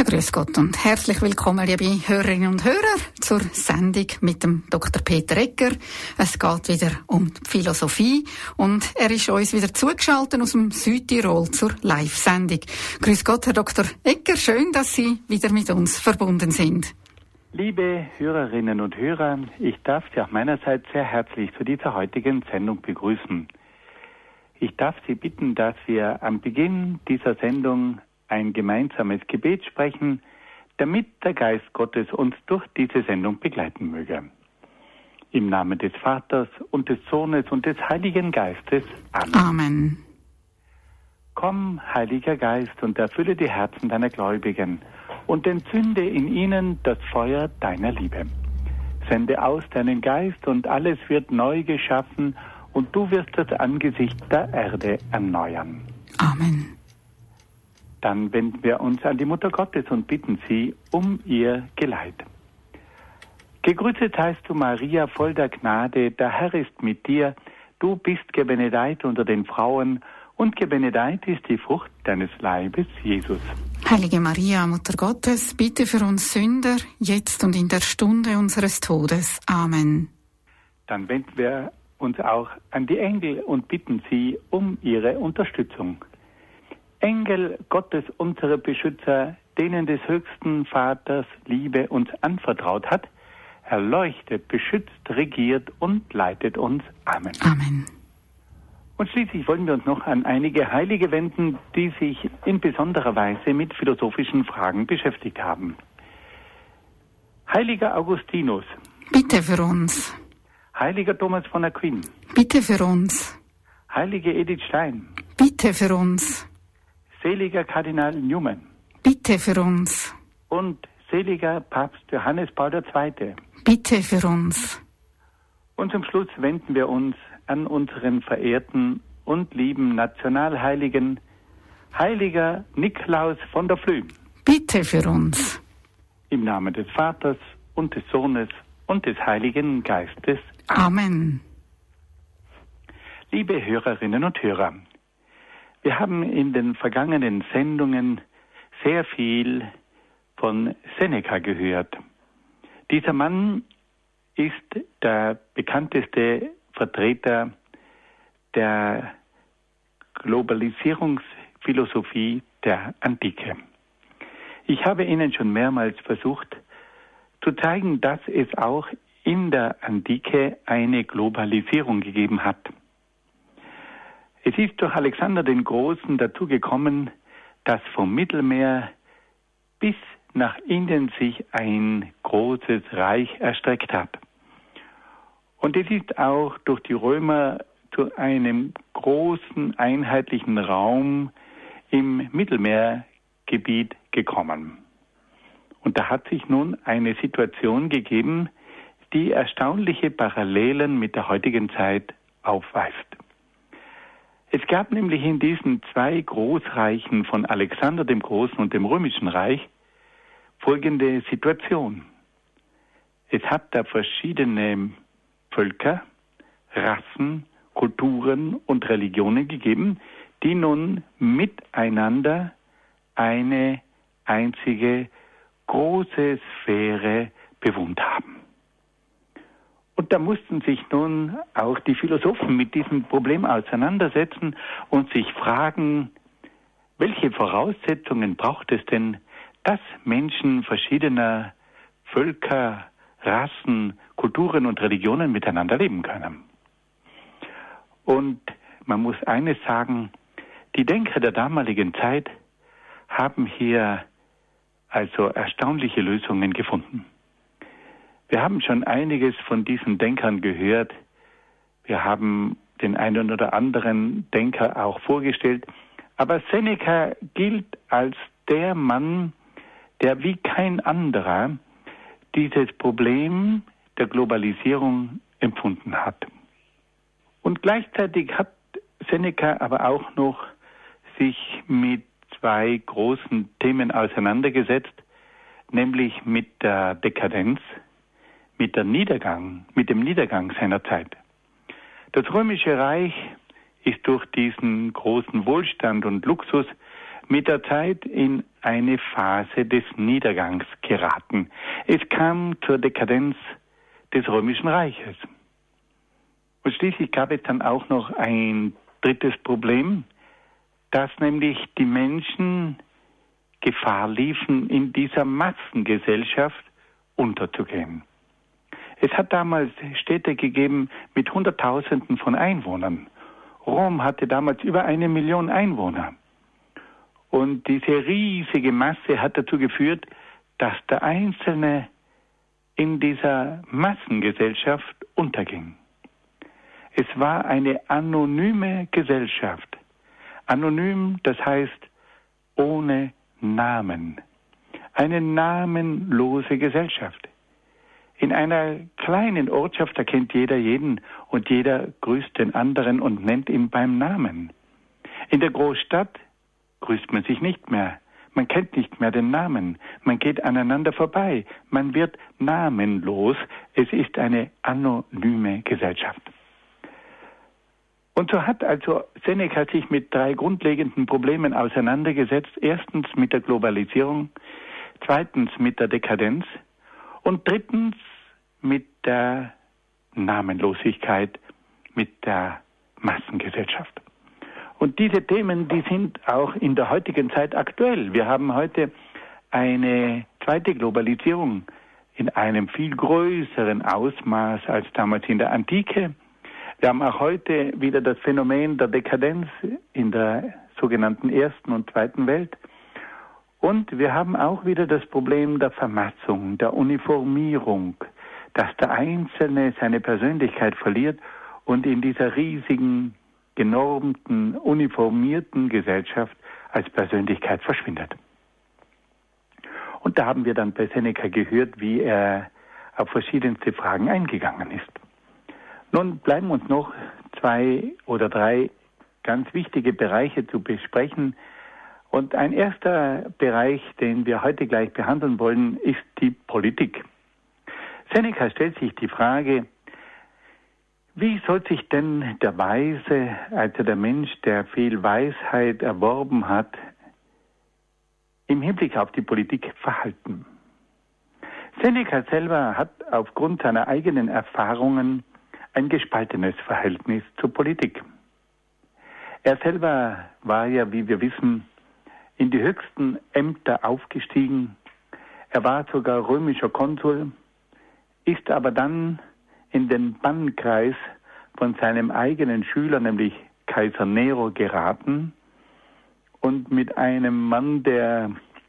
Ja, grüß Gott und herzlich willkommen, liebe Hörerinnen und Hörer, zur Sendung mit dem Dr. Peter Egger. Es geht wieder um die Philosophie und er ist uns wieder zugeschaltet aus dem Südtirol zur Live-Sendung. Grüß Gott, Herr Dr. Egger, schön, dass Sie wieder mit uns verbunden sind. Liebe Hörerinnen und Hörer, ich darf Sie auch meinerseits sehr herzlich zu dieser heutigen Sendung begrüßen. Ich darf Sie bitten, dass wir am Beginn dieser Sendung ein gemeinsames Gebet sprechen, damit der Geist Gottes uns durch diese Sendung begleiten möge. Im Namen des Vaters und des Sohnes und des Heiligen Geistes. Amen. Amen. Komm, Heiliger Geist, und erfülle die Herzen deiner Gläubigen und entzünde in ihnen das Feuer deiner Liebe. Sende aus deinen Geist und alles wird neu geschaffen und du wirst das Angesicht der Erde erneuern. Amen. Dann wenden wir uns an die Mutter Gottes und bitten sie um ihr Geleit. Gegrüßet heißt du, Maria, voll der Gnade, der Herr ist mit dir. Du bist gebenedeit unter den Frauen und gebenedeit ist die Frucht deines Leibes, Jesus. Heilige Maria, Mutter Gottes, bitte für uns Sünder, jetzt und in der Stunde unseres Todes. Amen. Dann wenden wir uns auch an die Engel und bitten sie um ihre Unterstützung. Engel Gottes, unsere Beschützer, denen des höchsten Vaters Liebe uns anvertraut hat, erleuchtet, beschützt, regiert und leitet uns. Amen. Amen. Und schließlich wollen wir uns noch an einige Heilige wenden, die sich in besonderer Weise mit philosophischen Fragen beschäftigt haben. Heiliger Augustinus. Bitte für uns. Heiliger Thomas von Aquin. Bitte für uns. Heilige Edith Stein. Bitte für uns. Seliger Kardinal Newman. Bitte für uns. Und seliger Papst Johannes Paul II. Bitte für uns. Und zum Schluss wenden wir uns an unseren verehrten und lieben Nationalheiligen, Heiliger Nikolaus von der Flü. Bitte für uns. Im Namen des Vaters und des Sohnes und des Heiligen Geistes. Amen. Liebe Hörerinnen und Hörer, wir haben in den vergangenen Sendungen sehr viel von Seneca gehört. Dieser Mann ist der bekannteste Vertreter der Globalisierungsphilosophie der Antike. Ich habe Ihnen schon mehrmals versucht zu zeigen, dass es auch in der Antike eine Globalisierung gegeben hat. Es ist durch Alexander den Großen dazu gekommen, dass vom Mittelmeer bis nach Indien sich ein großes Reich erstreckt hat. Und es ist auch durch die Römer zu einem großen einheitlichen Raum im Mittelmeergebiet gekommen. Und da hat sich nun eine Situation gegeben, die erstaunliche Parallelen mit der heutigen Zeit aufweist. Es gab nämlich in diesen zwei Großreichen von Alexander dem Großen und dem Römischen Reich folgende Situation. Es hat da verschiedene Völker, Rassen, Kulturen und Religionen gegeben, die nun miteinander eine einzige große Sphäre bewohnt haben. Und da mussten sich nun auch die Philosophen mit diesem Problem auseinandersetzen und sich fragen, welche Voraussetzungen braucht es denn, dass Menschen verschiedener Völker, Rassen, Kulturen und Religionen miteinander leben können. Und man muss eines sagen, die Denker der damaligen Zeit haben hier also erstaunliche Lösungen gefunden. Wir haben schon einiges von diesen Denkern gehört. Wir haben den einen oder anderen Denker auch vorgestellt. Aber Seneca gilt als der Mann, der wie kein anderer dieses Problem der Globalisierung empfunden hat. Und gleichzeitig hat Seneca aber auch noch sich mit zwei großen Themen auseinandergesetzt, nämlich mit der Dekadenz, mit dem Niedergang seiner Zeit. Das Römische Reich ist durch diesen großen Wohlstand und Luxus mit der Zeit in eine Phase des Niedergangs geraten. Es kam zur Dekadenz des Römischen Reiches. Und schließlich gab es dann auch noch ein drittes Problem, dass nämlich die Menschen Gefahr liefen, in dieser Massengesellschaft unterzugehen. Es hat damals Städte gegeben mit Hunderttausenden von Einwohnern. Rom hatte damals über 1 Million Einwohner. Und diese riesige Masse hat dazu geführt, dass der Einzelne in dieser Massengesellschaft unterging. Es war eine anonyme Gesellschaft. Anonym, das heißt ohne Namen. Eine namenlose Gesellschaft. In einer kleinen Ortschaft, da kennt jeder jeden und jeder grüßt den anderen und nennt ihn beim Namen. In der Großstadt grüßt man sich nicht mehr. Man kennt nicht mehr den Namen. Man geht aneinander vorbei. Man wird namenlos. Es ist eine anonyme Gesellschaft. Und so hat also Seneca sich mit 3 grundlegenden Problemen auseinandergesetzt. Erstens mit der Globalisierung, zweitens mit der Dekadenz und drittens mit der Namenlosigkeit, mit der Massengesellschaft. Und diese Themen, die sind auch in der heutigen Zeit aktuell. Wir haben heute eine zweite Globalisierung in einem viel größeren Ausmaß als damals in der Antike. Wir haben auch heute wieder das Phänomen der Dekadenz in der sogenannten Ersten und Zweiten Welt. Und wir haben auch wieder das Problem der Vermassung, der Uniformierung, dass der Einzelne seine Persönlichkeit verliert und in dieser riesigen, genormten, uniformierten Gesellschaft als Persönlichkeit verschwindet. Und da haben wir dann bei Seneca gehört, wie er auf verschiedenste Fragen eingegangen ist. Nun bleiben uns noch 2 oder 3 ganz wichtige Bereiche zu besprechen. Und ein erster Bereich, den wir heute gleich behandeln wollen, ist die Politik. Seneca stellt sich die Frage, wie soll sich denn der Weise, also der Mensch, der viel Weisheit erworben hat, im Hinblick auf die Politik verhalten? Seneca selber hat aufgrund seiner eigenen Erfahrungen ein gespaltenes Verhältnis zur Politik. Er selber war ja, wie wir wissen, in die höchsten Ämter aufgestiegen. Er war sogar römischer Konsul, ist aber dann in den Bannkreis von seinem eigenen Schüler, nämlich Kaiser Nero, geraten und mit einem Mann, der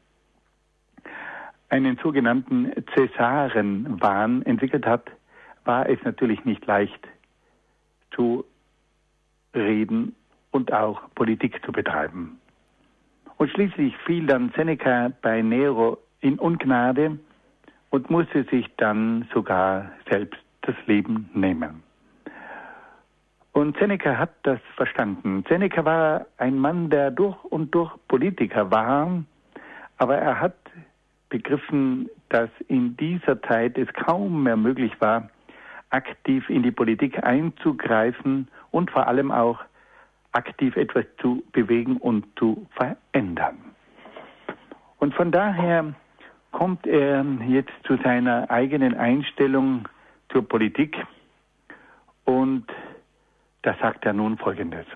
einen sogenannten Cäsarenwahn entwickelt hat, war es natürlich nicht leicht zu reden und auch Politik zu betreiben. Und schließlich fiel dann Seneca bei Nero in Ungnade und musste sich dann sogar selbst das Leben nehmen. Und Seneca hat das verstanden. Seneca war ein Mann, der durch und durch Politiker war, aber er hat begriffen, dass in dieser Zeit es kaum mehr möglich war, aktiv in die Politik einzugreifen und vor allem auch aktiv etwas zu bewegen und zu verändern. Und von daher kommt er jetzt zu seiner eigenen Einstellung zur Politik und da sagt er nun Folgendes.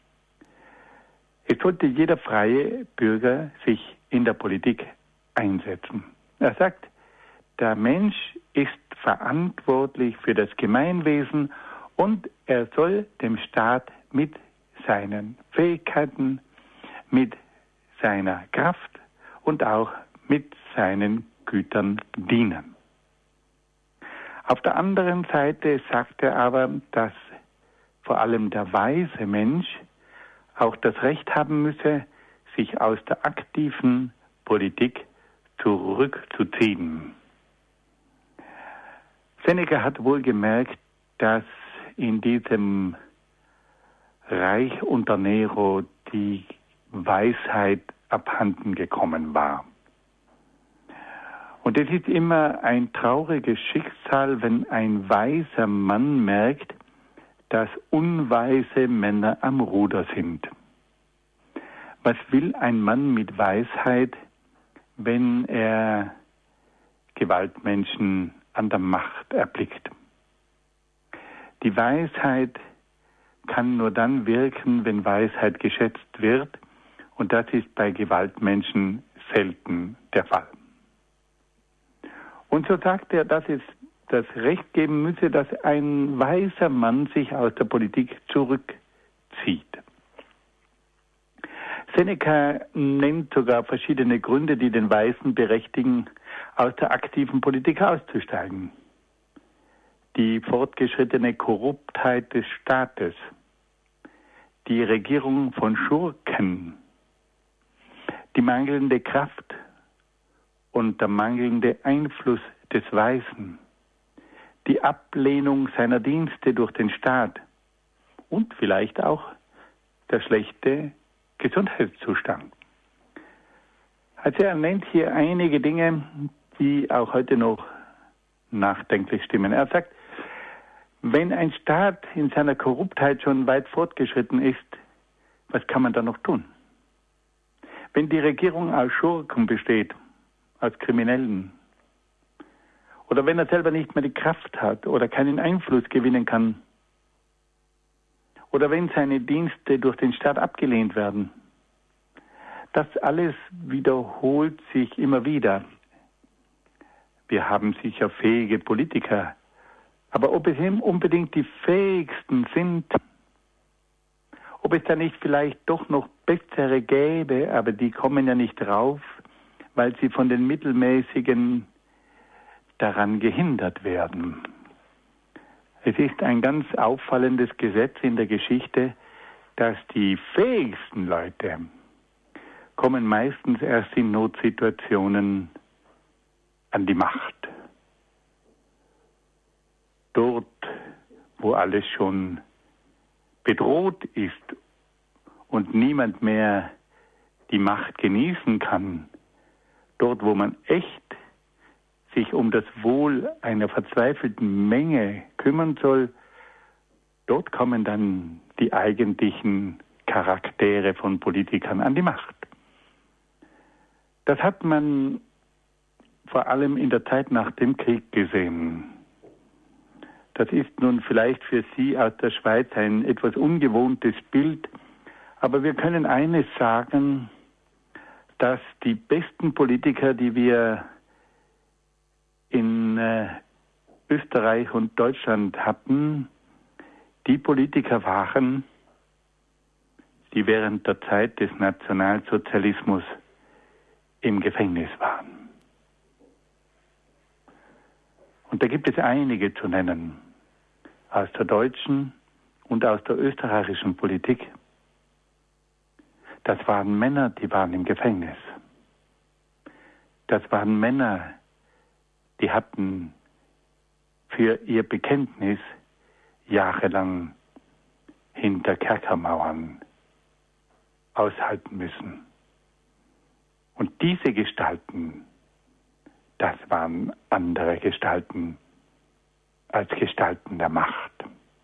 Es sollte jeder freie Bürger sich in der Politik einsetzen. Er sagt, der Mensch ist verantwortlich für das Gemeinwesen und er soll dem Staat mit seinen Fähigkeiten, mit seiner Kraft und auch mit seinen Gütern dienen. Auf der anderen Seite sagt er aber, dass vor allem der weise Mensch auch das Recht haben müsse, sich aus der aktiven Politik zurückzuziehen. Seneca hat wohl gemerkt, dass in diesem Reich unter Nero die Weisheit abhanden gekommen war. Und es ist immer ein trauriges Schicksal, wenn ein weiser Mann merkt, dass unweise Männer am Ruder sind. Was will ein Mann mit Weisheit, wenn er Gewaltmenschen an der Macht erblickt. Die Weisheit kann nur dann wirken, wenn Weisheit geschätzt wird, und das ist bei Gewaltmenschen selten der Fall. Und so sagt er, dass es das Recht geben müsse, dass ein weiser Mann sich aus der Politik zurückzieht. Seneca nennt sogar verschiedene Gründe, die den Weisen berechtigen, aus der aktiven Politik auszusteigen. Die fortgeschrittene Korruptheit des Staates, die Regierung von Schurken, die mangelnde Kraft und der mangelnde Einfluss des Weisen, die Ablehnung seiner Dienste durch den Staat und vielleicht auch der schlechte Gesundheitszustand. Also er nennt hier einige Dinge, die auch heute noch nachdenklich stimmen. Er sagt, wenn ein Staat in seiner Korruptheit schon weit fortgeschritten ist, was kann man da noch tun? Wenn die Regierung aus Schurken besteht, aus Kriminellen, oder wenn er selber nicht mehr die Kraft hat oder keinen Einfluss gewinnen kann, oder wenn seine Dienste durch den Staat abgelehnt werden, das alles wiederholt sich immer wieder. Wir haben sicher fähige Politiker, aber ob es unbedingt die fähigsten sind, ob es da nicht vielleicht doch noch bessere gäbe, aber die kommen ja nicht drauf, weil sie von den Mittelmäßigen daran gehindert werden. Es ist ein ganz auffallendes Gesetz in der Geschichte, dass die fähigsten Leute kommen meistens erst in Notsituationen an die Macht. Dort, wo alles schon bedroht ist und niemand mehr die Macht genießen kann, dort, wo man echt sich um das Wohl einer verzweifelten Menge kümmern soll, dort kommen dann die eigentlichen Charaktere von Politikern an die Macht. Das hat man vor allem in der Zeit nach dem Krieg gesehen. Das ist nun vielleicht für Sie aus der Schweiz ein etwas ungewohntes Bild, aber wir können eines sagen, dass die besten Politiker, die wir in Österreich und Deutschland hatten, die Politiker waren, die während der Zeit des Nationalsozialismus im Gefängnis waren. Und da gibt es einige zu nennen, aus der deutschen und aus der österreichischen Politik. Das waren Männer, die waren im Gefängnis. Das waren Männer, die hatten für ihr Bekenntnis jahrelang hinter Kerkermauern aushalten müssen. Und diese Gestalten, das waren andere Gestalten als Gestalten der Macht.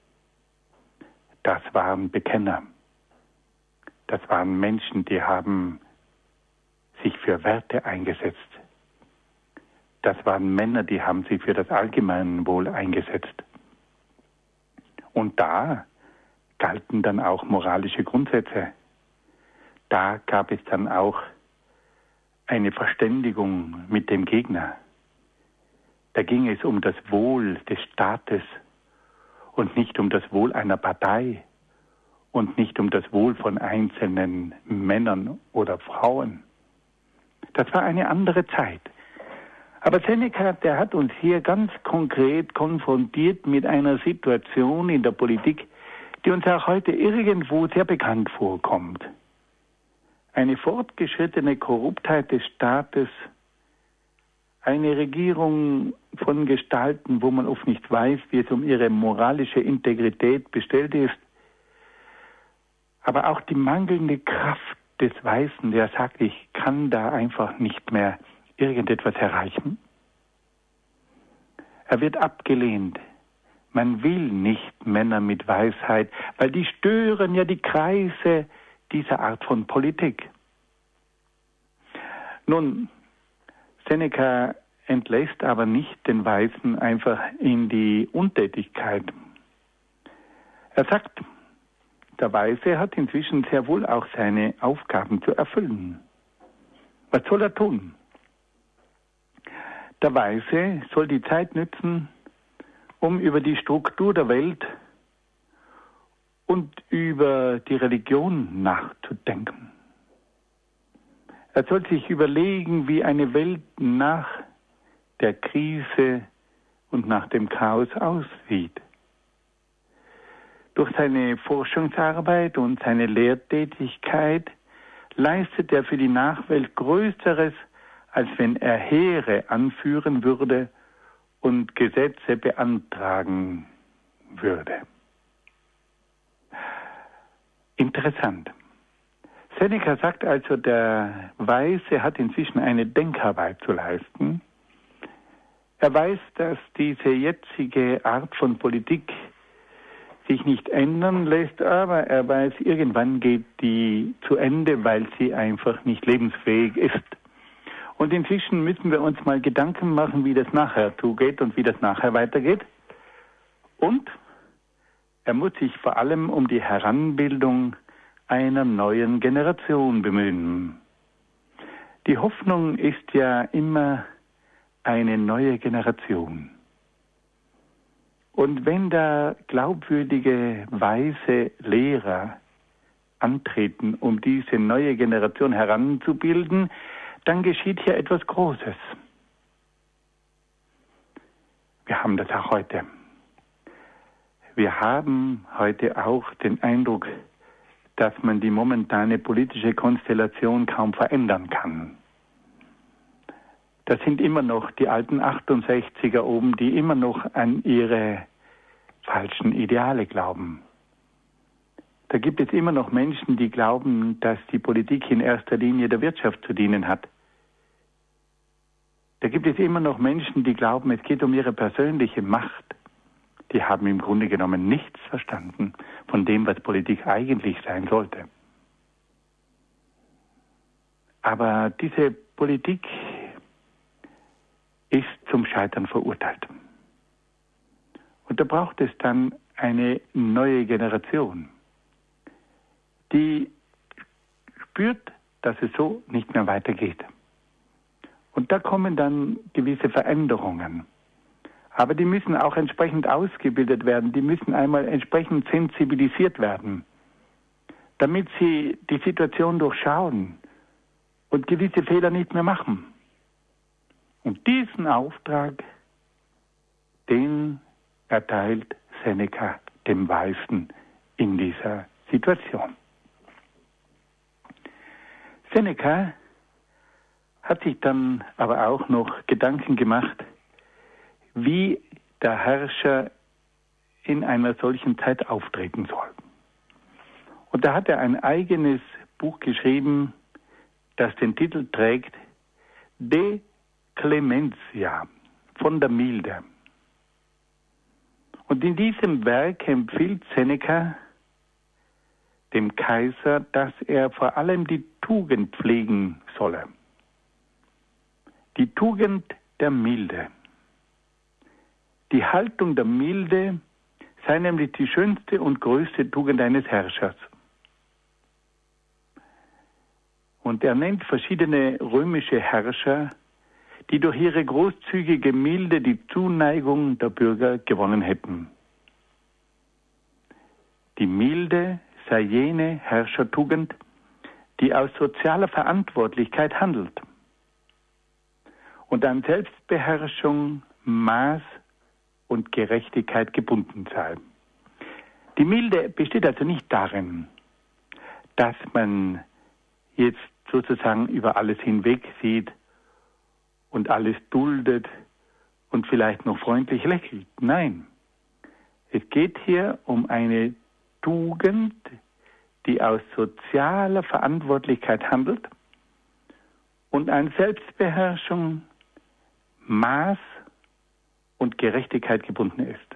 Das waren Bekenner. Das waren Menschen, die haben sich für Werte eingesetzt. Das waren Männer, die haben sich für das Allgemeinwohl eingesetzt. Und da galten dann auch moralische Grundsätze. Da gab es dann auch eine Verständigung mit dem Gegner. Da ging es um das Wohl des Staates und nicht um das Wohl einer Partei und nicht um das Wohl von einzelnen Männern oder Frauen. Das war eine andere Zeit. Aber Seneca, der hat uns hier ganz konkret konfrontiert mit einer Situation in der Politik, die uns auch heute irgendwo sehr bekannt vorkommt. Eine fortgeschrittene Korruptheit des Staates, eine Regierung von Gestalten, wo man oft nicht weiß, wie es um ihre moralische Integrität bestellt ist, aber auch die mangelnde Kraft des Weisen, der sagt, ich kann da einfach nicht mehr irgendetwas erreichen. Er wird abgelehnt. Man will nicht Männer mit Weisheit, weil die stören ja die Kreise dieser Art von Politik. Nun, Seneca entlässt aber nicht den Weisen einfach in die Untätigkeit. Er sagt, der Weise hat inzwischen sehr wohl auch seine Aufgaben zu erfüllen. Was soll er tun? Der Weise soll die Zeit nützen, um über die Struktur der Welt und über die Religion nachzudenken. Er soll sich überlegen, wie eine Welt nach der Krise und nach dem Chaos aussieht. Durch seine Forschungsarbeit und seine Lehrtätigkeit leistet er für die Nachwelt Größeres, als wenn er Heere anführen würde und Gesetze beantragen würde. Interessant. Seneca sagt also, der Weise hat inzwischen eine Denkarbeit zu leisten. Er weiß, dass diese jetzige Art von Politik sich nicht ändern lässt, aber er weiß, irgendwann geht die zu Ende, weil sie einfach nicht lebensfähig ist. Und inzwischen müssen wir uns mal Gedanken machen, wie das nachher zugeht und wie das nachher weitergeht. Und er muss sich vor allem um die Heranbildung einer neuen Generation bemühen. Die Hoffnung ist ja immer eine neue Generation. Und wenn da glaubwürdige, weise Lehrer antreten, um diese neue Generation heranzubilden, dann geschieht hier etwas Großes. Wir haben das auch heute. Wir haben heute auch den Eindruck, dass man die momentane politische Konstellation kaum verändern kann. Das sind immer noch die alten 68er oben, die immer noch an ihre falschen Ideale glauben. Da gibt es immer noch Menschen, die glauben, dass die Politik in erster Linie der Wirtschaft zu dienen hat. Da gibt es immer noch Menschen, die glauben, es geht um ihre persönliche Macht. Die haben im Grunde genommen nichts verstanden von dem, was Politik eigentlich sein sollte. Aber diese Politik ist zum Scheitern verurteilt. Und da braucht es dann eine neue Generation, die spürt, dass es so nicht mehr weitergeht. Und da kommen dann gewisse Veränderungen. Aber die müssen auch entsprechend ausgebildet werden, die müssen einmal entsprechend sensibilisiert werden, damit sie die Situation durchschauen und gewisse Fehler nicht mehr machen. Und diesen Auftrag, den erteilt Seneca dem Weisen in dieser Situation. Seneca hat sich dann aber auch noch Gedanken gemacht, wie der Herrscher in einer solchen Zeit auftreten soll. Und da hat er ein eigenes Buch geschrieben, das den Titel trägt De Clementia, von der Milde. Und in diesem Werk empfiehlt Seneca dem Kaiser, dass er vor allem die Tugend pflegen solle. Die Tugend der Milde. Die Haltung der Milde sei nämlich die schönste und größte Tugend eines Herrschers. Und er nennt verschiedene römische Herrscher, die durch ihre großzügige Milde die Zuneigung der Bürger gewonnen hätten. Die Milde sei jene Herrschertugend, die aus sozialer Verantwortlichkeit handelt und an Selbstbeherrschung, Maß und Gerechtigkeit gebunden sei. Die Milde besteht also nicht darin, dass man jetzt sozusagen über alles hinweg sieht und alles duldet und vielleicht noch freundlich lächelt. Nein, es geht hier um eine Tugend, die aus sozialer Verantwortlichkeit handelt und an Selbstbeherrschung, Maß und Gerechtigkeit gebunden ist.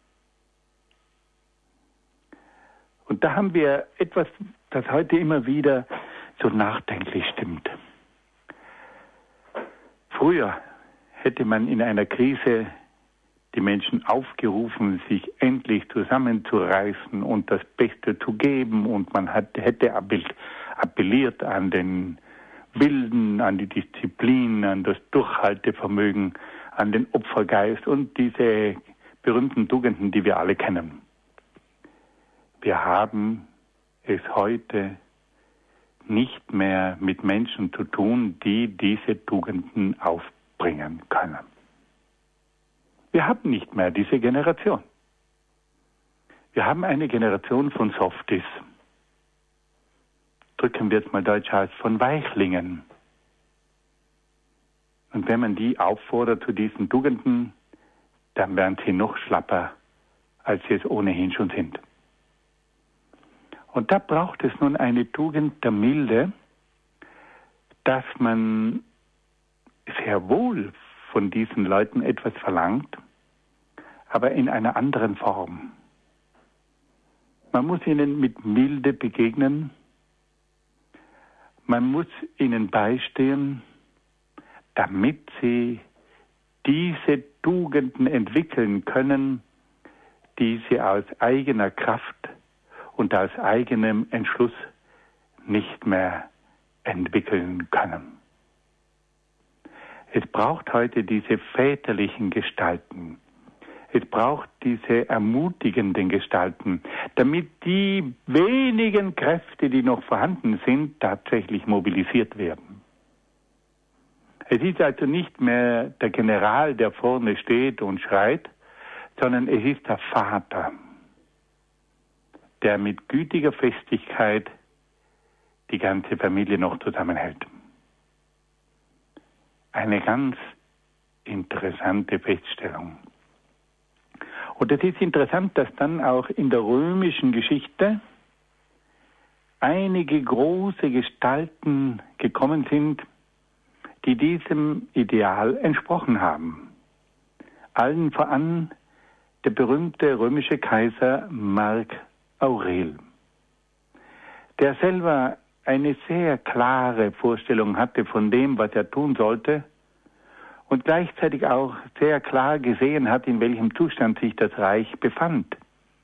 Und da haben wir etwas, das heute immer wieder so nachdenklich stimmt. Früher hätte man in einer Krise die Menschen aufgerufen, sich endlich zusammenzureißen und das Beste zu geben, und man hätte appelliert an den Willen, an die Disziplin, an das Durchhaltevermögen, an den Opfergeist und diese berühmten Tugenden, die wir alle kennen. Wir haben es heute nicht mehr mit Menschen zu tun, die diese Tugenden aufbringen können. Wir haben nicht mehr diese Generation. Wir haben eine Generation von Softies. Drücken wir es mal deutsch aus, von Weichlingen. Und wenn man die auffordert zu diesen Tugenden, dann werden sie noch schlapper, als sie es ohnehin schon sind. Und da braucht es nun eine Tugend der Milde, dass man sehr wohl von diesen Leuten etwas verlangt, aber in einer anderen Form. Man muss ihnen mit Milde begegnen, man muss ihnen beistehen, damit sie diese Tugenden entwickeln können, die sie aus eigener Kraft und aus eigenem Entschluss nicht mehr entwickeln können. Es braucht heute diese väterlichen Gestalten. Es braucht diese ermutigenden Gestalten, damit die wenigen Kräfte, die noch vorhanden sind, tatsächlich mobilisiert werden. Es ist also nicht mehr der General, der vorne steht und schreit, sondern es ist der Vater, der mit gütiger Festigkeit die ganze Familie noch zusammenhält. Eine ganz interessante Feststellung. Und es ist interessant, dass dann auch in der römischen Geschichte einige große Gestalten gekommen sind, die diesem Ideal entsprochen haben. Allen voran der berühmte römische Kaiser Mark Aurel, der selber eine sehr klare Vorstellung hatte von dem, was er tun sollte, und gleichzeitig auch sehr klar gesehen hat, in welchem Zustand sich das Reich befand.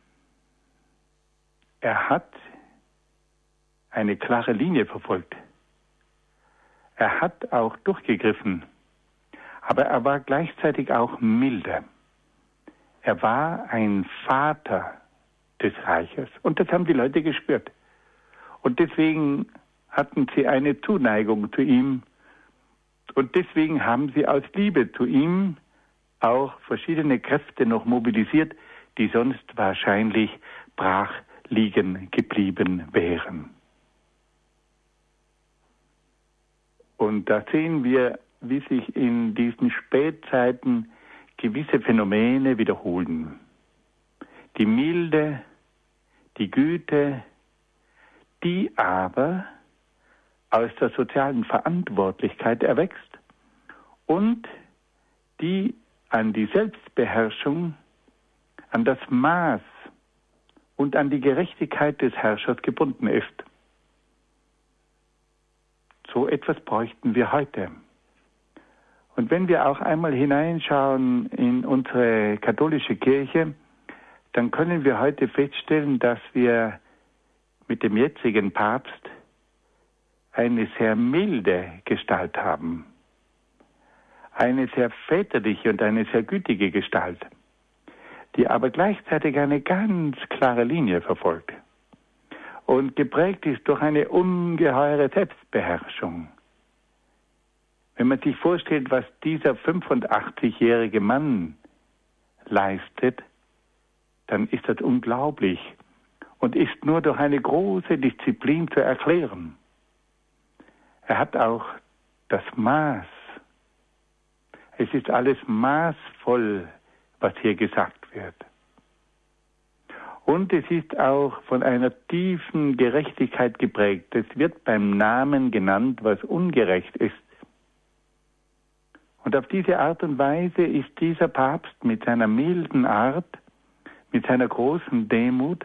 Er hat eine klare Linie verfolgt. Er hat auch durchgegriffen, aber er war gleichzeitig auch milde. Er war ein Vater des Reiches und das haben die Leute gespürt. Und deswegen hatten sie eine Zuneigung zu ihm. Und deswegen haben sie aus Liebe zu ihm auch verschiedene Kräfte noch mobilisiert, die sonst wahrscheinlich brach liegen geblieben wären. Und da sehen wir, wie sich in diesen Spätzeiten gewisse Phänomene wiederholen. Die Milde, die Güte, die aber aus der sozialen Verantwortlichkeit erwächst und die an die Selbstbeherrschung, an das Maß und an die Gerechtigkeit des Herrschers gebunden ist. So etwas bräuchten wir heute. Und wenn wir auch einmal hineinschauen in unsere katholische Kirche, dann können wir heute feststellen, dass wir mit dem jetzigen Papst eine sehr milde Gestalt haben, eine sehr väterliche und eine sehr gütige Gestalt, die aber gleichzeitig eine ganz klare Linie verfolgt und geprägt ist durch eine ungeheure Selbstbeherrschung. Wenn man sich vorstellt, was dieser 85-jährige Mann leistet, dann ist das unglaublich und ist nur durch eine große Disziplin zu erklären. Er hat auch das Maß. Es ist alles maßvoll, was hier gesagt wird. Und es ist auch von einer tiefen Gerechtigkeit geprägt. Es wird beim Namen genannt, was ungerecht ist. Und auf diese Art und Weise ist dieser Papst mit seiner milden Art, mit seiner großen Demut,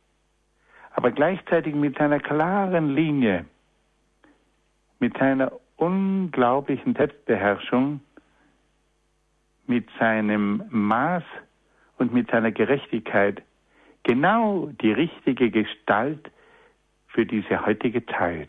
aber gleichzeitig mit seiner klaren Linie, mit seiner unglaublichen Selbstbeherrschung, mit seinem Maß und mit seiner Gerechtigkeit genau die richtige Gestalt für diese heutige Zeit.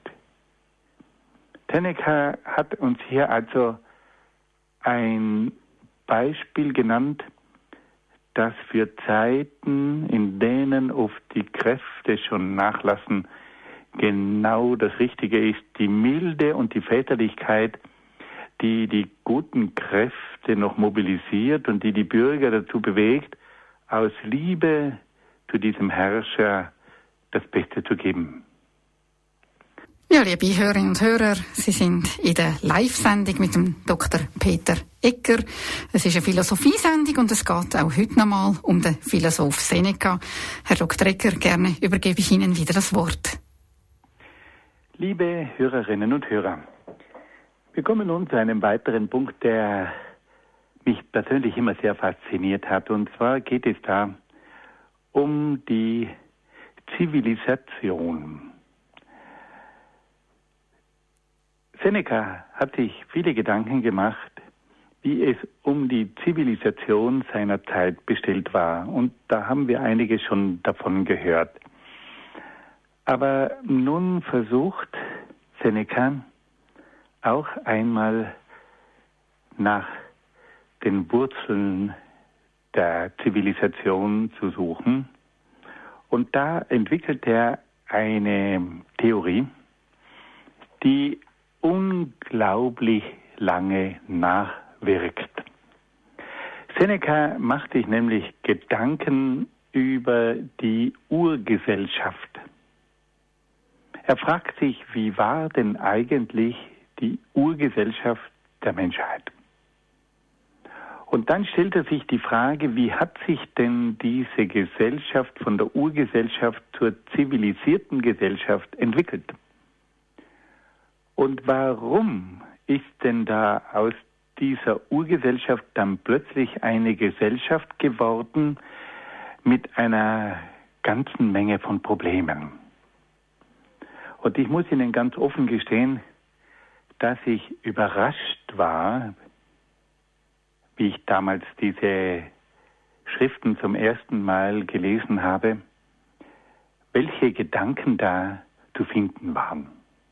Seneca hat uns hier also ein Beispiel genannt, das für Zeiten, in denen oft die Kräfte schon nachlassen, genau das Richtige ist. Die Milde und die Väterlichkeit, die die guten Kräfte noch mobilisiert und die die Bürger dazu bewegt, aus Liebe zu diesem Herrscher das Beste zu geben. Ja, liebe Hörerinnen und Hörer, Sie sind in der Live-Sendung mit dem Dr. Peter Egger. Es ist eine Philosophiesendung und es geht auch heute nochmal um den Philosoph Seneca. Herr Dr. Egger, gerne übergebe ich Ihnen wieder das Wort. Liebe Hörerinnen und Hörer, wir kommen nun zu einem weiteren Punkt, der mich persönlich immer sehr fasziniert hat. Und zwar geht es da um die Zivilisation. Seneca hat sich viele Gedanken gemacht, wie es um die Zivilisation seiner Zeit bestellt war. Und da haben wir einiges schon davon gehört. Aber nun versucht Seneca auch einmal nach den Wurzeln der Zivilisation zu suchen. Und da entwickelt er eine Theorie, die unglaublich lange nachwirkt. Seneca macht sich nämlich Gedanken über die Urgesellschaft. Er fragt sich, wie war denn eigentlich die Urgesellschaft der Menschheit? Und dann stellt er sich die Frage, wie hat sich denn diese Gesellschaft von der Urgesellschaft zur zivilisierten Gesellschaft entwickelt? Und warum ist denn da aus dieser Urgesellschaft dann plötzlich eine Gesellschaft geworden mit einer ganzen Menge von Problemen? Und ich muss Ihnen ganz offen gestehen, dass ich überrascht war, wie ich damals diese Schriften zum ersten Mal gelesen habe, welche Gedanken da zu finden waren.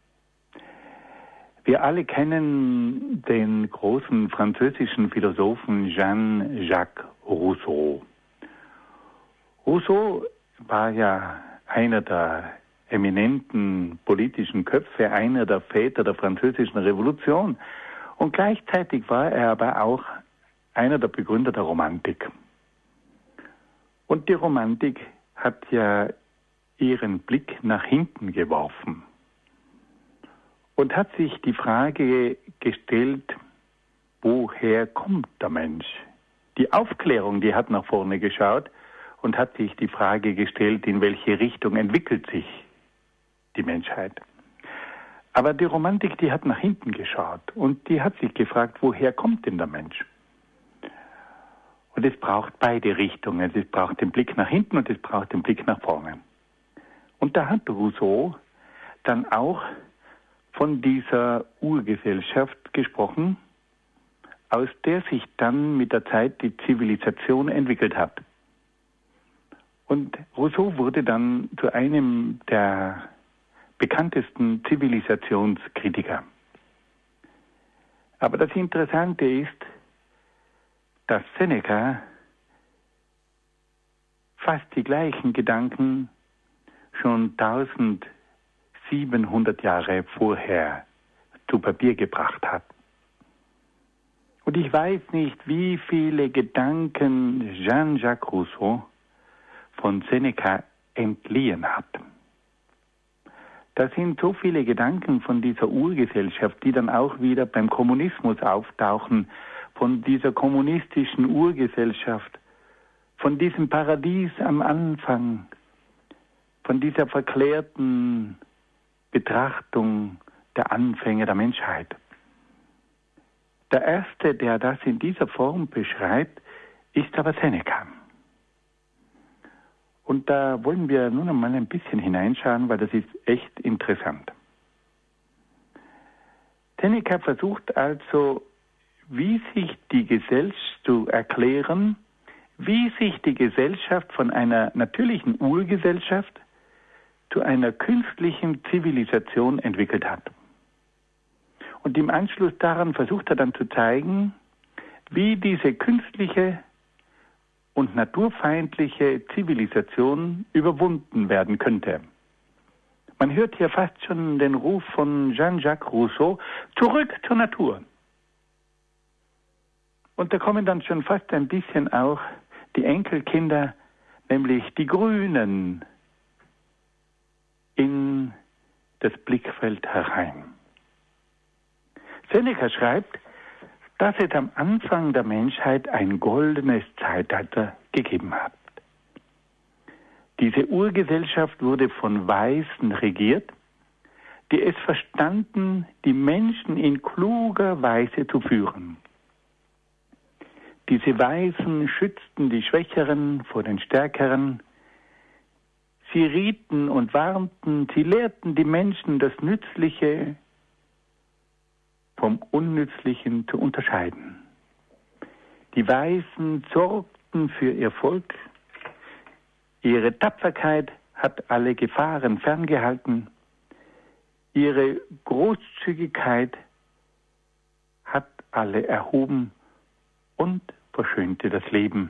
Wir alle kennen den großen französischen Philosophen Jean-Jacques Rousseau. Rousseau war ja einer der eminenten politischen Köpfe, einer der Väter der französischen Revolution. Und gleichzeitig war er aber auch einer der Begründer der Romantik. Und die Romantik hat ja ihren Blick nach hinten geworfen und hat sich die Frage gestellt, woher kommt der Mensch? Die Aufklärung, die hat nach vorne geschaut und hat sich die Frage gestellt, in welche Richtung entwickelt sich die Menschheit. Aber die Romantik, die hat nach hinten geschaut und die hat sich gefragt, woher kommt denn der Mensch? Und es braucht beide Richtungen. Es braucht den Blick nach hinten und es braucht den Blick nach vorne. Und da hat Rousseau dann auch von dieser Urgesellschaft gesprochen, aus der sich dann mit der Zeit die Zivilisation entwickelt hat. Und Rousseau wurde dann zu einem der bekanntesten Zivilisationskritiker. Aber das Interessante ist, dass Seneca fast die gleichen Gedanken schon 1700 Jahre vorher zu Papier gebracht hat. Und ich weiß nicht, wie viele Gedanken Jean-Jacques Rousseau von Seneca entliehen hat. Da sind so viele Gedanken von dieser Urgesellschaft, die dann auch wieder beim Kommunismus auftauchen, von dieser kommunistischen Urgesellschaft, von diesem Paradies am Anfang, von dieser verklärten Betrachtung der Anfänge der Menschheit. Der erste, der das in dieser Form beschreibt, ist aber Seneca. Und da wollen wir nun einmal ein bisschen hineinschauen, weil das ist echt interessant. Seneca versucht also, wie sich die Gesellschaft zu erklären, wie sich die Gesellschaft von einer natürlichen Urgesellschaft zu einer künstlichen Zivilisation entwickelt hat. Und im Anschluss daran versucht er dann zu zeigen, wie diese künstliche und naturfeindliche Zivilisation überwunden werden könnte. Man hört hier fast schon den Ruf von Jean-Jacques Rousseau, zurück zur Natur. Und da kommen dann schon fast ein bisschen auch die Enkelkinder, nämlich die Grünen, in das Blickfeld herein. Seneca schreibt, dass es am Anfang der Menschheit ein goldenes Zeitalter gegeben hat. Diese Urgesellschaft wurde von Weisen regiert, die es verstanden, die Menschen in kluger Weise zu führen. Diese Weisen schützten die Schwächeren vor den Stärkeren. Sie rieten und warnten, sie lehrten die Menschen, das Nützliche vom Unnützlichen zu unterscheiden. Die Weisen sorgten für ihr Volk. Ihre Tapferkeit hat alle Gefahren ferngehalten. Ihre Großzügigkeit hat alle erhoben und verschönte das Leben.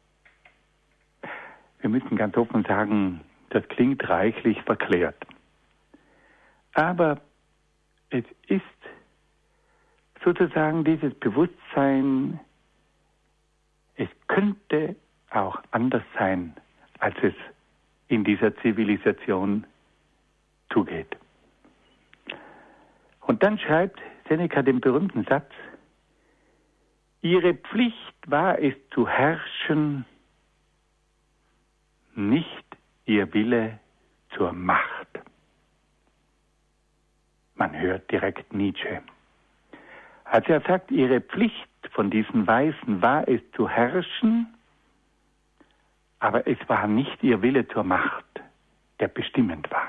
Wir müssen ganz offen sagen, das klingt reichlich verklärt. Aber es ist sozusagen dieses Bewusstsein, es könnte auch anders sein, als es in dieser Zivilisation zugeht. Und dann schreibt Seneca den berühmten Satz, ihre Pflicht war es zu herrschen, nicht ihr Wille zur Macht. Man hört direkt Nietzsche. Als er sagt, ihre Pflicht von diesen Weisen war es zu herrschen, aber es war nicht ihr Wille zur Macht, der bestimmend war.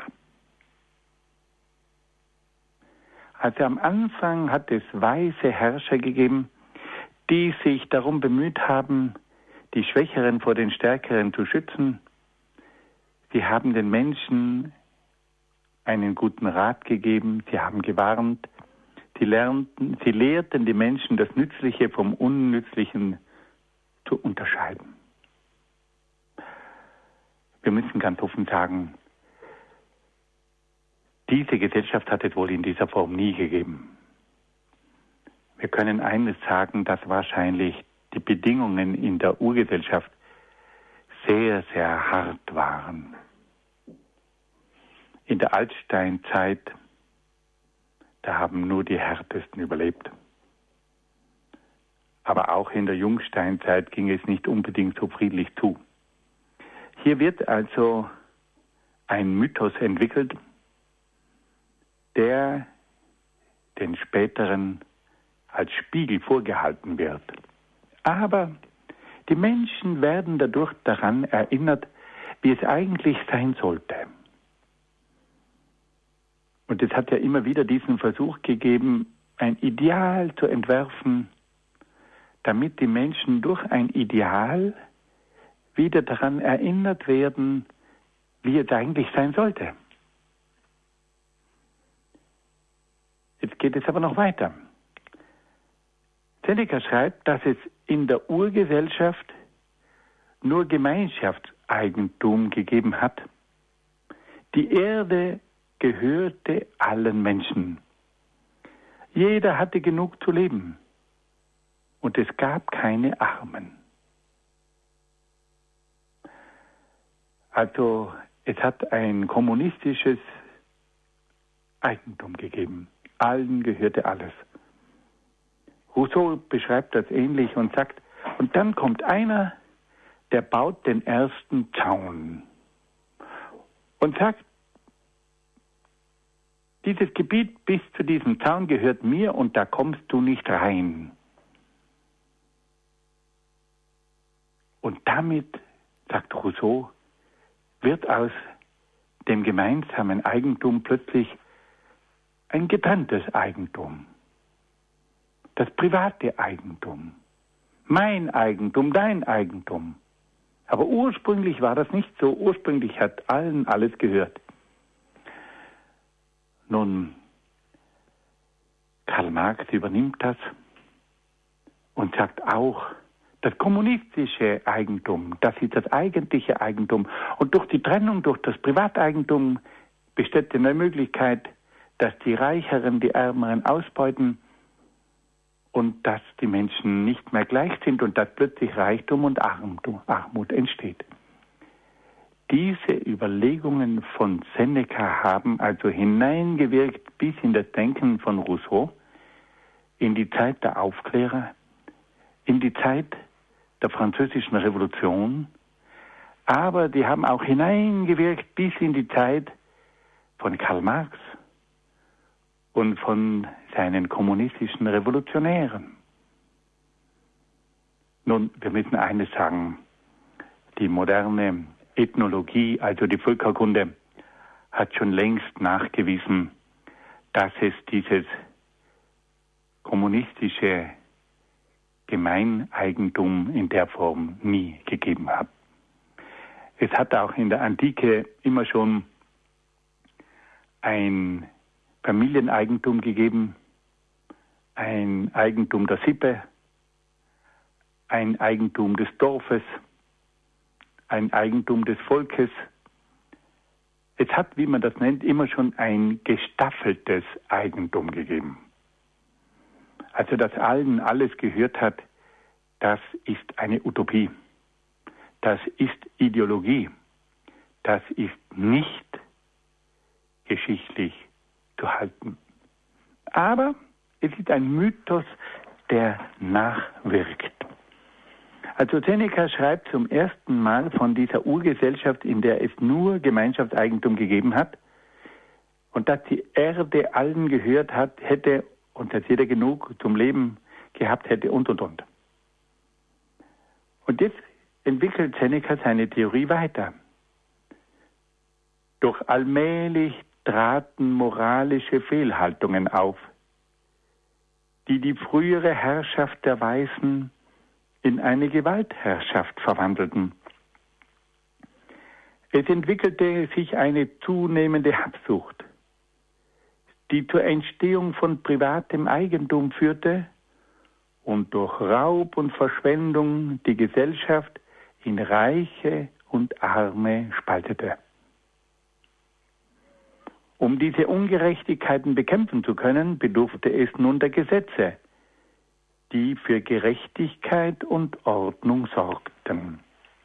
Also am Anfang hat es weise Herrscher gegeben, die sich darum bemüht haben, die Schwächeren vor den Stärkeren zu schützen. Sie haben den Menschen einen guten Rat gegeben, sie haben gewarnt, sie lehrten die Menschen, das Nützliche vom Unnützlichen zu unterscheiden. Wir müssen ganz offen sagen, diese Gesellschaft hat es wohl in dieser Form nie gegeben. Wir können eines sagen, dass wahrscheinlich die Bedingungen in der Urgesellschaft sehr, sehr hart waren. In der Altsteinzeit, da haben nur die Härtesten überlebt. Aber auch in der Jungsteinzeit ging es nicht unbedingt so friedlich zu. Hier wird also ein Mythos entwickelt, der den späteren als Spiegel vorgehalten wird. Aber die Menschen werden dadurch daran erinnert, wie es eigentlich sein sollte. Und es hat ja immer wieder diesen Versuch gegeben, ein Ideal zu entwerfen, damit die Menschen durch ein Ideal wieder daran erinnert werden, wie es eigentlich sein sollte. Jetzt geht es aber noch weiter. Seneca schreibt, dass es in der Urgesellschaft nur Gemeinschaftseigentum gegeben hat. Die Erde gehörte allen Menschen. Jeder hatte genug zu leben. Und es gab keine Armen. Also es hat ein kommunistisches Eigentum gegeben. Allen gehörte alles. Rousseau beschreibt das ähnlich und sagt, und dann kommt einer, der baut den ersten Zaun und sagt, dieses Gebiet bis zu diesem Zaun gehört mir und da kommst du nicht rein. Und damit, sagt Rousseau, wird aus dem gemeinsamen Eigentum plötzlich ein getrenntes Eigentum. das private Eigentum. Mein Eigentum, dein Eigentum. Aber ursprünglich war das nicht so. Ursprünglich hat allen alles gehört. Nun, Karl Marx übernimmt das und sagt auch, das kommunistische Eigentum, das ist das eigentliche Eigentum. Und durch die Trennung, durch das Privateigentum besteht eine Möglichkeit, dass die Reicheren die Ärmeren ausbeuten und dass die Menschen nicht mehr gleich sind und dass plötzlich Reichtum und Armut entsteht. Diese Überlegungen von Seneca haben also hineingewirkt bis in das Denken von Rousseau, in die Zeit der Aufklärer, in die Zeit der Französischen Revolution, aber die haben auch hineingewirkt bis in die Zeit von Karl Marx und von seinen kommunistischen Revolutionären. Nun, wir müssen eines sagen, die moderne Ethnologie, also die Völkerkunde, hat schon längst nachgewiesen, dass es dieses kommunistische Gemeineigentum in der Form nie gegeben hat. Es hat auch in der Antike immer schon ein Familieneigentum gegeben, ein Eigentum der Sippe, ein Eigentum des Dorfes, ein Eigentum des Volkes. Es hat, wie man das nennt, immer schon ein gestaffeltes Eigentum gegeben. Also, dass allen alles gehört hat, das ist eine Utopie. Das ist Ideologie. Das ist nicht geschichtlich zu halten. Aber es ist ein Mythos, der nachwirkt. Also Seneca schreibt zum ersten Mal von dieser Urgesellschaft, in der es nur Gemeinschaftseigentum gegeben hat und dass die Erde allen gehört hat, hätte und dass jeder genug zum Leben gehabt hätte und. Und jetzt entwickelt Seneca seine Theorie weiter. Doch allmählich traten moralische Fehlhaltungen auf, die die frühere Herrschaft der Weisen in eine Gewaltherrschaft verwandelten. Es entwickelte sich eine zunehmende Habsucht, die zur Entstehung von privatem Eigentum führte und durch Raub und Verschwendung die Gesellschaft in Reiche und Arme spaltete. Um diese Ungerechtigkeiten bekämpfen zu können, bedurfte es nun der Gesetze, die für Gerechtigkeit und Ordnung sorgten.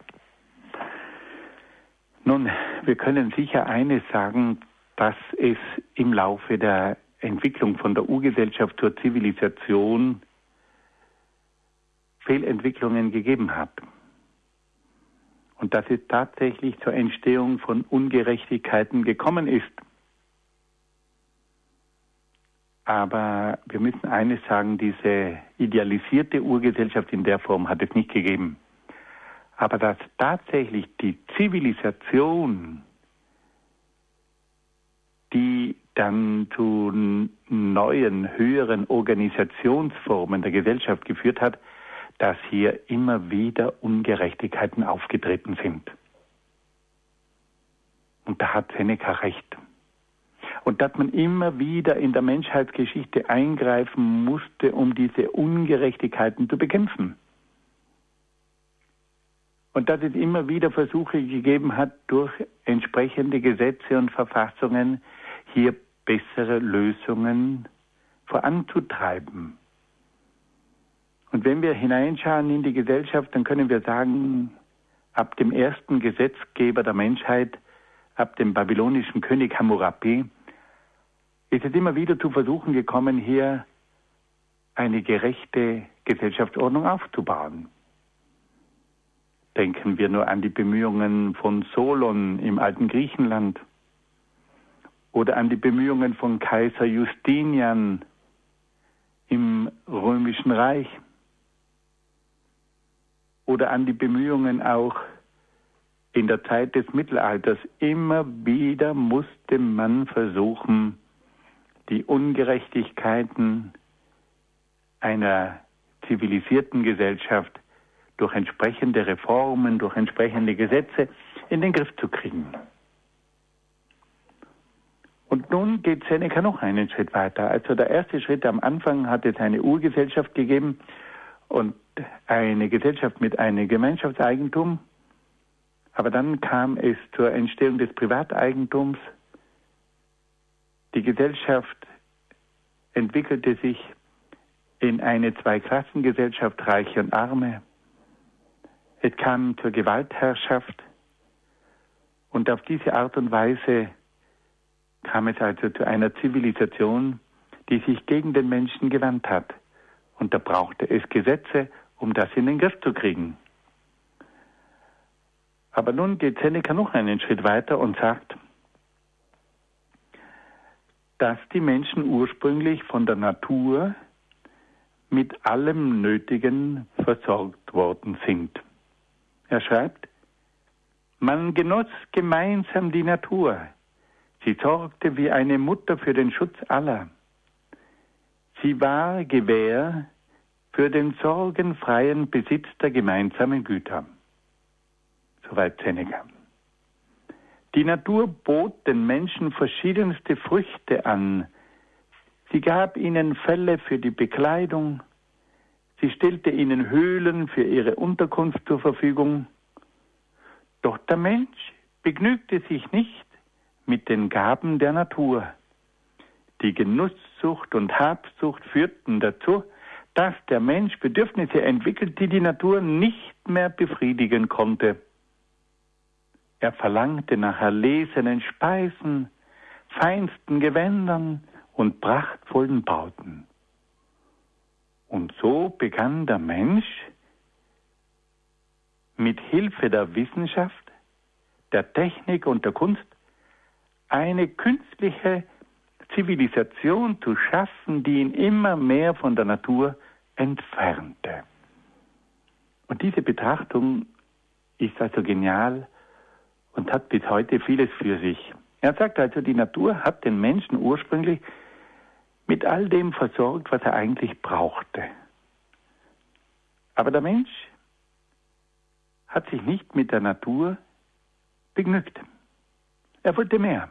Nun, wir können sicher eines sagen, dass es im Laufe der Entwicklung von der Urgesellschaft zur Zivilisation Fehlentwicklungen gegeben hat. Und dass es tatsächlich zur Entstehung von Ungerechtigkeiten gekommen ist. Aber wir müssen eines sagen, diese idealisierte Urgesellschaft in der Form hat es nicht gegeben. Aber dass tatsächlich die Zivilisation, die dann zu neuen, höheren Organisationsformen der Gesellschaft geführt hat, dass hier immer wieder Ungerechtigkeiten aufgetreten sind. Und da hat Seneca recht. Und dass man immer wieder in der Menschheitsgeschichte eingreifen musste, um diese Ungerechtigkeiten zu bekämpfen. Und dass es immer wieder Versuche gegeben hat, durch entsprechende Gesetze und Verfassungen hier bessere Lösungen voranzutreiben. Und wenn wir hineinschauen in die Gesellschaft, dann können wir sagen, ab dem ersten Gesetzgeber der Menschheit, ab dem babylonischen König Hammurapi, ist es immer wieder zu Versuchen gekommen, hier eine gerechte Gesellschaftsordnung aufzubauen. Denken wir nur an die Bemühungen von Solon im alten Griechenland oder an die Bemühungen von Kaiser Justinian im Römischen Reich oder an die Bemühungen auch in der Zeit des Mittelalters. Immer wieder musste man versuchen, die Ungerechtigkeiten einer zivilisierten Gesellschaft durch entsprechende Reformen, durch entsprechende Gesetze in den Griff zu kriegen. Und nun geht Seneca noch einen Schritt weiter. Also der erste Schritt am Anfang hat es eine Urgesellschaft gegeben und eine Gesellschaft mit einem Gemeinschaftseigentum. Aber dann kam es zur Entstehung des Privateigentums. Die Gesellschaft entwickelte sich in eine Zweiklassengesellschaft, Reiche und Arme. Es kam zur Gewaltherrschaft und auf diese Art und Weise kam es also zu einer Zivilisation, die sich gegen den Menschen gewandt hat. Und da brauchte es Gesetze, um das in den Griff zu kriegen. Aber nun geht Seneca noch einen Schritt weiter und sagt, dass die Menschen ursprünglich von der Natur mit allem Nötigen versorgt worden sind. Er schreibt, man genoss gemeinsam die Natur. Sie sorgte wie eine Mutter für den Schutz aller. Sie war Gewähr für den sorgenfreien Besitz der gemeinsamen Güter. Soweit Seneca. Die Natur bot den Menschen verschiedenste Früchte an. Sie gab ihnen Felle für die Bekleidung. Sie stellte ihnen Höhlen für ihre Unterkunft zur Verfügung. Doch der Mensch begnügte sich nicht mit den Gaben der Natur. Die Genusssucht und Habsucht führten dazu, dass der Mensch Bedürfnisse entwickelt, die die Natur nicht mehr befriedigen konnte. Er verlangte nach erlesenen Speisen, feinsten Gewändern und prachtvollen Bauten. Und so begann der Mensch mit Hilfe der Wissenschaft, der Technik und der Kunst eine künstliche Zivilisation zu schaffen, die ihn immer mehr von der Natur entfernte. Und diese Betrachtung ist also genial und hat bis heute vieles für sich. Er sagt also, die Natur hat den Menschen ursprünglich mit all dem versorgt, was er eigentlich brauchte. Aber der Mensch hat sich nicht mit der Natur begnügt. Er wollte mehr.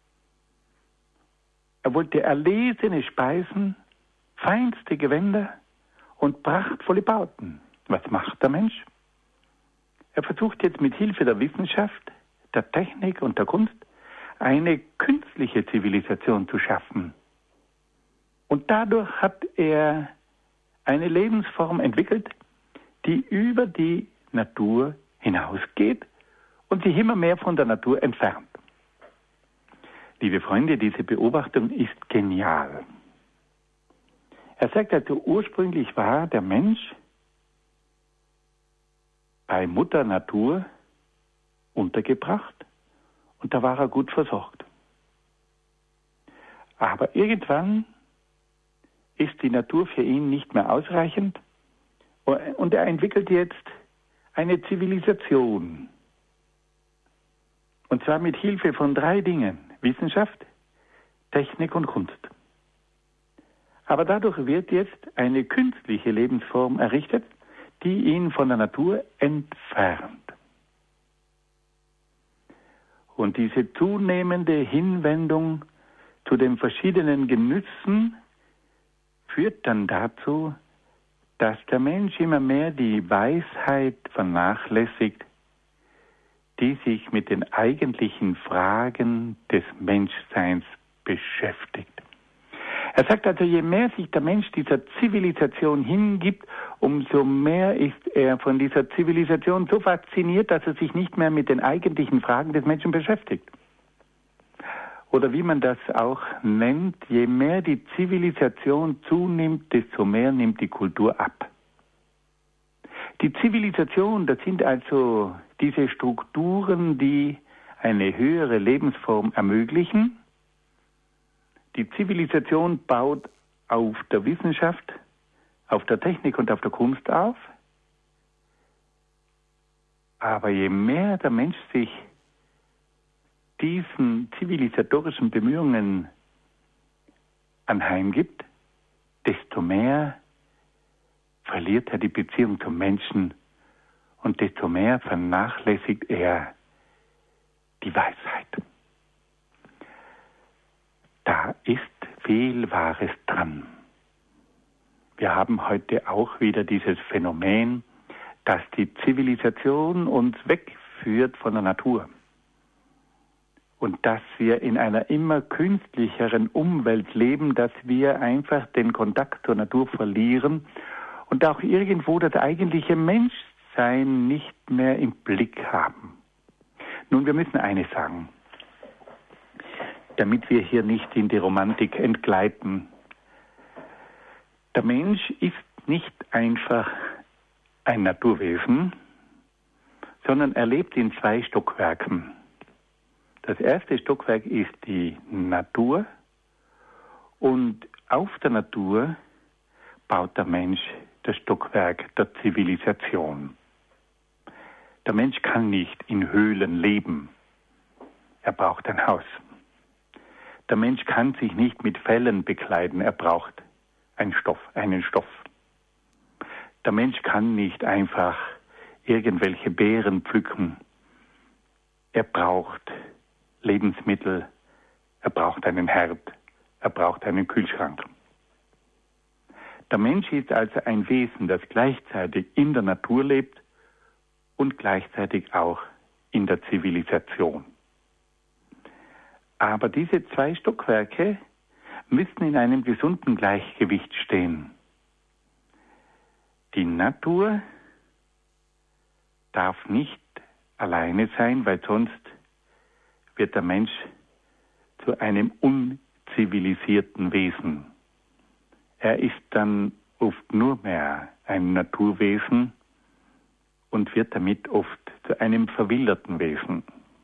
Er wollte erlesene Speisen, feinste Gewänder und prachtvolle Bauten. Was macht der Mensch? Er versucht jetzt mit Hilfe der Wissenschaft, der Technik und der Kunst eine künstliche Zivilisation zu schaffen. Und dadurch hat er eine Lebensform entwickelt, die über die Natur hinausgeht und sich immer mehr von der Natur entfernt. Liebe Freunde, diese Beobachtung ist genial. Er sagt also, ursprünglich war der Mensch bei Mutter Natur untergebracht und da war er gut versorgt. Aber irgendwann ist die Natur für ihn nicht mehr ausreichend und er entwickelt jetzt eine Zivilisation. Und zwar mit Hilfe von 3 Dingen: Wissenschaft, Technik und Kunst. Aber dadurch wird jetzt eine künstliche Lebensform errichtet, die ihn von der Natur entfernt. Und diese zunehmende Hinwendung zu den verschiedenen Genüssen führt dann dazu, dass der Mensch immer mehr die Weisheit vernachlässigt, die sich mit den eigentlichen Fragen des Menschseins beschäftigt. Er sagt also, je mehr sich der Mensch dieser Zivilisation hingibt, umso mehr ist er von dieser Zivilisation so fasziniert, dass er sich nicht mehr mit den eigentlichen Fragen des Menschen beschäftigt. Oder wie man das auch nennt, je mehr die Zivilisation zunimmt, desto mehr nimmt die Kultur ab. Die Zivilisation, das sind also diese Strukturen, die eine höhere Lebensform ermöglichen. Die Zivilisation baut auf der Wissenschaft, auf der Technik und auf der Kunst auf. Aber je mehr der Mensch sich diesen zivilisatorischen Bemühungen anheimgibt, desto mehr verliert er die Beziehung zum Menschen und desto mehr vernachlässigt er die Weisheit. Da ist viel Wahres dran. Wir haben heute auch wieder dieses Phänomen, dass die Zivilisation uns wegführt von der Natur. Und dass wir in einer immer künstlicheren Umwelt leben, dass wir einfach den Kontakt zur Natur verlieren und auch irgendwo das eigentliche Menschsein nicht mehr im Blick haben. Nun, wir müssen eines sagen, damit wir hier nicht in die Romantik entgleiten. Der Mensch ist nicht einfach ein Naturwesen, sondern er lebt in 2 Stockwerken. Das erste Stockwerk ist die Natur und auf der Natur baut der Mensch das Stockwerk der Zivilisation. Der Mensch kann nicht in Höhlen leben. Er braucht ein Haus. Der Mensch kann sich nicht mit Fellen bekleiden. Er braucht einen Stoff. Der Mensch kann nicht einfach irgendwelche Beeren pflücken. Er braucht Lebensmittel, er braucht einen Herd, er braucht einen Kühlschrank. Der Mensch ist also ein Wesen, das gleichzeitig in der Natur lebt und gleichzeitig auch in der Zivilisation. Aber diese 2 Stockwerke müssen in einem gesunden Gleichgewicht stehen. Die Natur darf nicht alleine sein, weil sonst wird der Mensch zu einem unzivilisierten Wesen. Er ist dann oft nur mehr ein Naturwesen und wird damit oft zu einem verwilderten Wesen.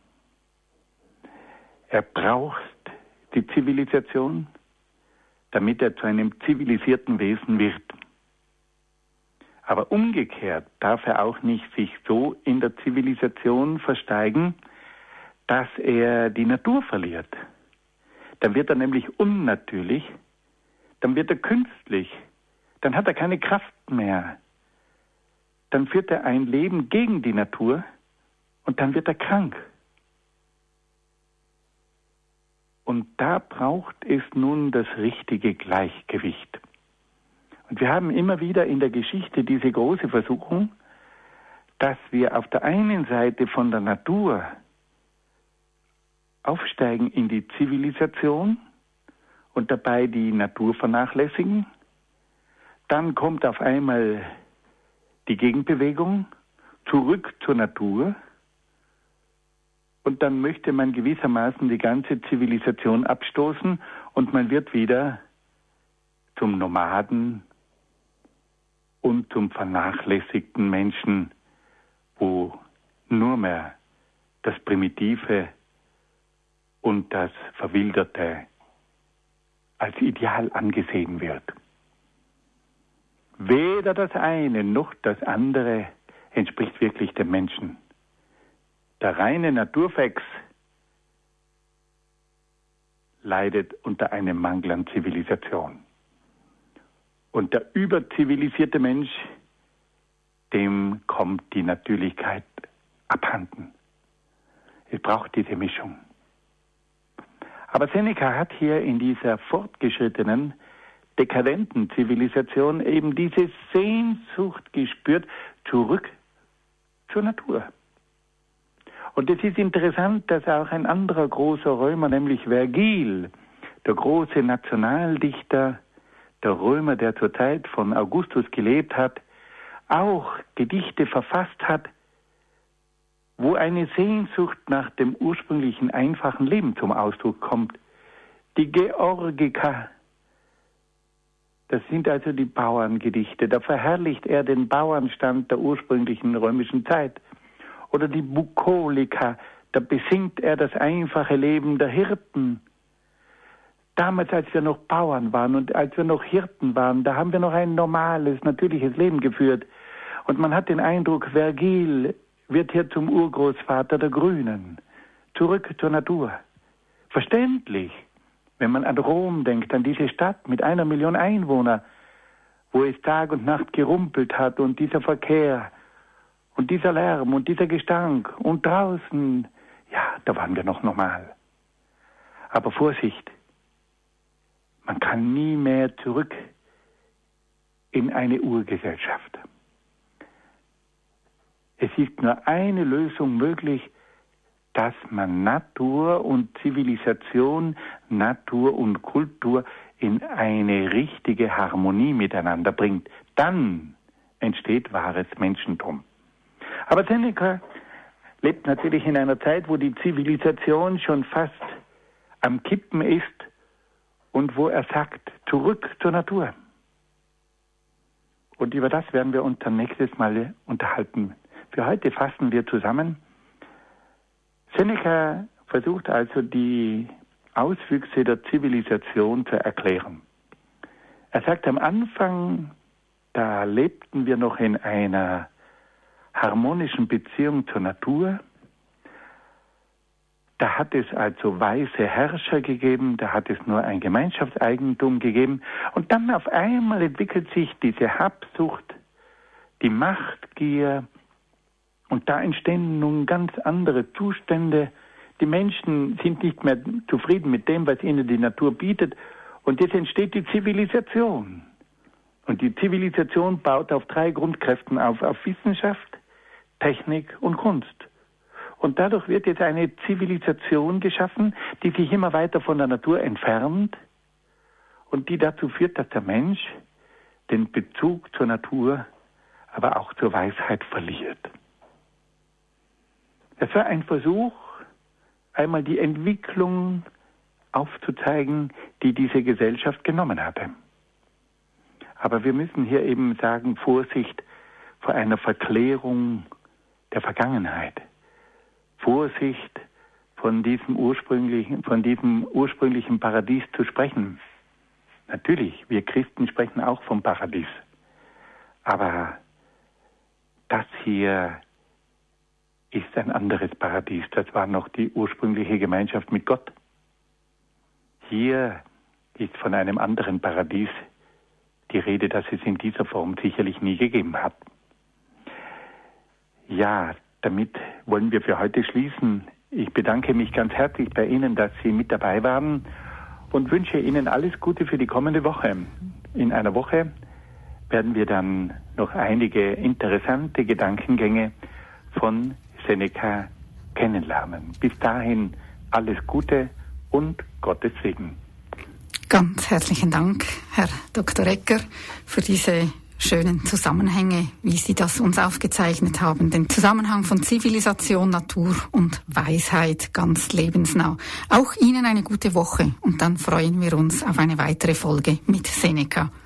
Er braucht die Zivilisation, damit er zu einem zivilisierten Wesen wird. Aber umgekehrt darf er auch nicht sich so in der Zivilisation versteigen, dass er die Natur verliert. Dann wird er nämlich unnatürlich, dann wird er künstlich, dann hat er keine Kraft mehr. Dann führt er ein Leben gegen die Natur und dann wird er krank. Und da braucht es nun das richtige Gleichgewicht. Und wir haben immer wieder in der Geschichte diese große Versuchung, dass wir auf der einen Seite von der Natur aufsteigen in die Zivilisation und dabei die Natur vernachlässigen. Dann kommt auf einmal die Gegenbewegung zurück zur Natur und dann möchte man gewissermaßen die ganze Zivilisation abstoßen und man wird wieder zum Nomaden und zum vernachlässigten Menschen, wo nur mehr das Primitive und das Verwilderte als Ideal angesehen wird. Weder das eine noch das andere entspricht wirklich dem Menschen. Der reine Naturfex leidet unter einem Mangel an Zivilisation. Und der überzivilisierte Mensch, dem kommt die Natürlichkeit abhanden. Es braucht diese Mischung. Aber Seneca hat hier in dieser fortgeschrittenen, dekadenten Zivilisation eben diese Sehnsucht gespürt, zurück zur Natur. Und es ist interessant, dass auch ein anderer großer Römer, nämlich Vergil, der große Nationaldichter, der Römer, der zur Zeit von Augustus gelebt hat, auch Gedichte verfasst hat, wo eine Sehnsucht nach dem ursprünglichen einfachen Leben zum Ausdruck kommt. Die Georgica, das sind also die Bauerngedichte, da verherrlicht er den Bauernstand der ursprünglichen römischen Zeit. Oder die Bukolika, da besingt er das einfache Leben der Hirten. Damals, als wir noch Bauern waren und als wir noch Hirten waren, da haben wir noch ein normales, natürliches Leben geführt. Und man hat den Eindruck, Vergil wird hier zum Urgroßvater der Grünen. Zurück zur Natur. Verständlich, wenn man an Rom denkt, an diese Stadt mit 1 Million Einwohnern, wo es Tag und Nacht gerumpelt hat und dieser Verkehr und dieser Lärm und dieser Gestank und draußen, ja, da waren wir noch normal. Aber Vorsicht, man kann nie mehr zurück in eine Urgesellschaft. Es ist nur eine Lösung möglich, dass man Natur und Zivilisation, Natur und Kultur in eine richtige Harmonie miteinander bringt. Dann entsteht wahres Menschentum. Aber Seneca lebt natürlich in einer Zeit, wo die Zivilisation schon fast am Kippen ist und wo er sagt, zurück zur Natur. Und über das werden wir uns dann nächstes Mal unterhalten. Für heute fassen wir zusammen. Seneca versucht also die Auswüchse der Zivilisation zu erklären. Er sagt, am Anfang, da lebten wir noch in einer harmonischen Beziehung zur Natur. Da hat es also weise Herrscher gegeben, da hat es nur ein Gemeinschaftseigentum gegeben. Und dann auf einmal entwickelt sich diese Habsucht, die Machtgier. Und da entstehen nun ganz andere Zustände. Die Menschen sind nicht mehr zufrieden mit dem, was ihnen die Natur bietet. Und jetzt entsteht die Zivilisation. Und die Zivilisation baut auf 3 Grundkräften auf Wissenschaft, Technik und Kunst. Und dadurch wird jetzt eine Zivilisation geschaffen, die sich immer weiter von der Natur entfernt und die dazu führt, dass der Mensch den Bezug zur Natur, aber auch zur Weisheit verliert. Es war ein Versuch, einmal die Entwicklung aufzuzeigen, die diese Gesellschaft genommen hatte. Aber wir müssen hier eben sagen, Vorsicht vor einer Verklärung der Vergangenheit. Vorsicht von diesem ursprünglichen Paradies zu sprechen. Natürlich, wir Christen sprechen auch vom Paradies. Aber das hier ist ein anderes Paradies. Das war noch die ursprüngliche Gemeinschaft mit Gott. Hier ist von einem anderen Paradies die Rede, das es in dieser Form sicherlich nie gegeben hat. Ja, damit wollen wir für heute schließen. Ich bedanke mich ganz herzlich bei Ihnen, dass Sie mit dabei waren und wünsche Ihnen alles Gute für die kommende Woche. In einer Woche werden wir dann noch einige interessante Gedankengänge von Seneca kennenlernen. Bis dahin alles Gute und Gottes Segen. Ganz herzlichen Dank, Herr Dr. Ecker, für diese schönen Zusammenhänge, wie Sie das uns aufgezeichnet haben. Den Zusammenhang von Zivilisation, Natur und Weisheit ganz lebensnah. Auch Ihnen eine gute Woche und dann freuen wir uns auf eine weitere Folge mit Seneca.